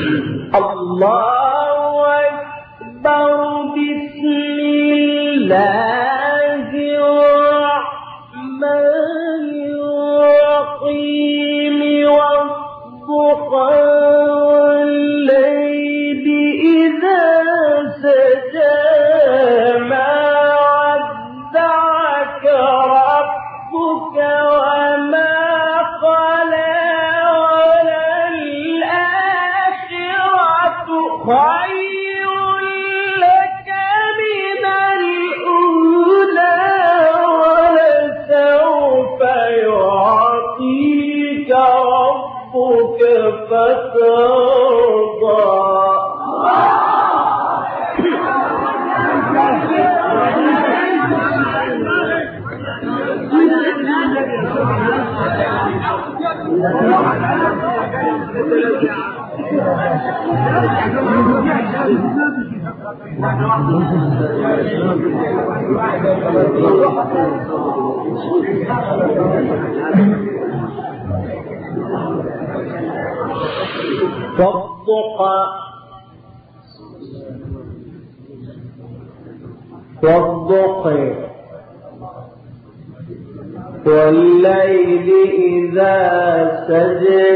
والضحى والليل إذا سجى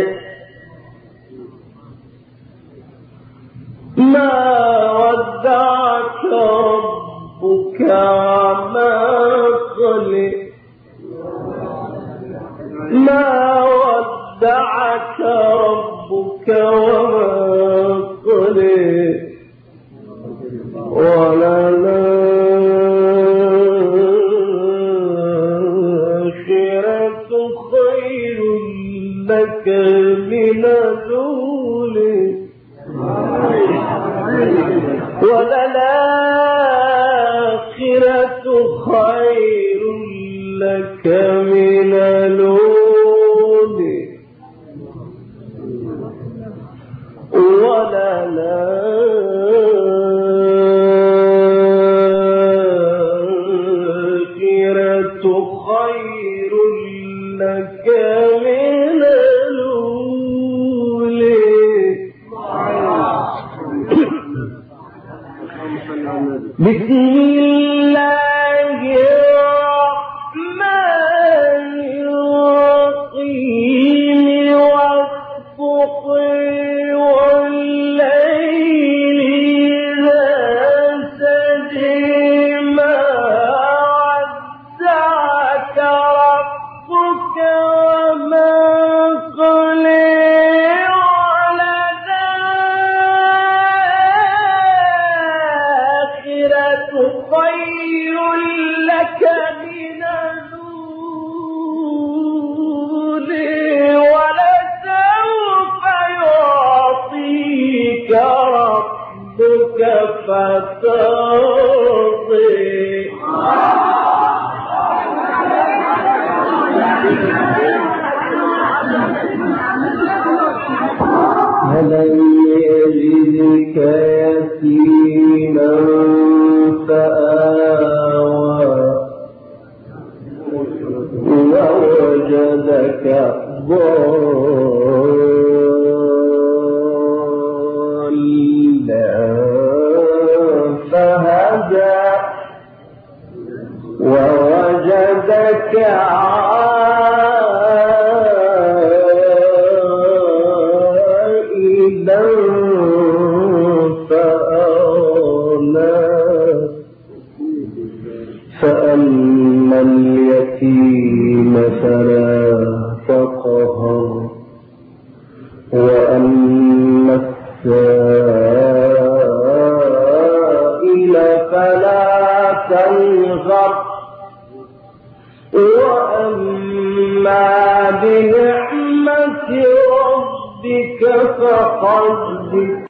ما ودعك ربك وما قلى ما ودعك ربك وما قلى وللآخرة خير لك من الأولى وللآخرة خير لك من الأولى وللآخرة خير لك من الأولى بسم الله الرحمن الرحيم والضحى والليل إذا سجى ما ودعك ربك وما قلى خير لك من الأولى ولسوف يعطيك ربك فترضى ألم يجدك يتيما فآوى ووجدك ضالا فهدى ووجدك عائلا فأما اليتيم فلا تقهر وأما السائل فلا تنهر وأما بنعمة ربك فحدث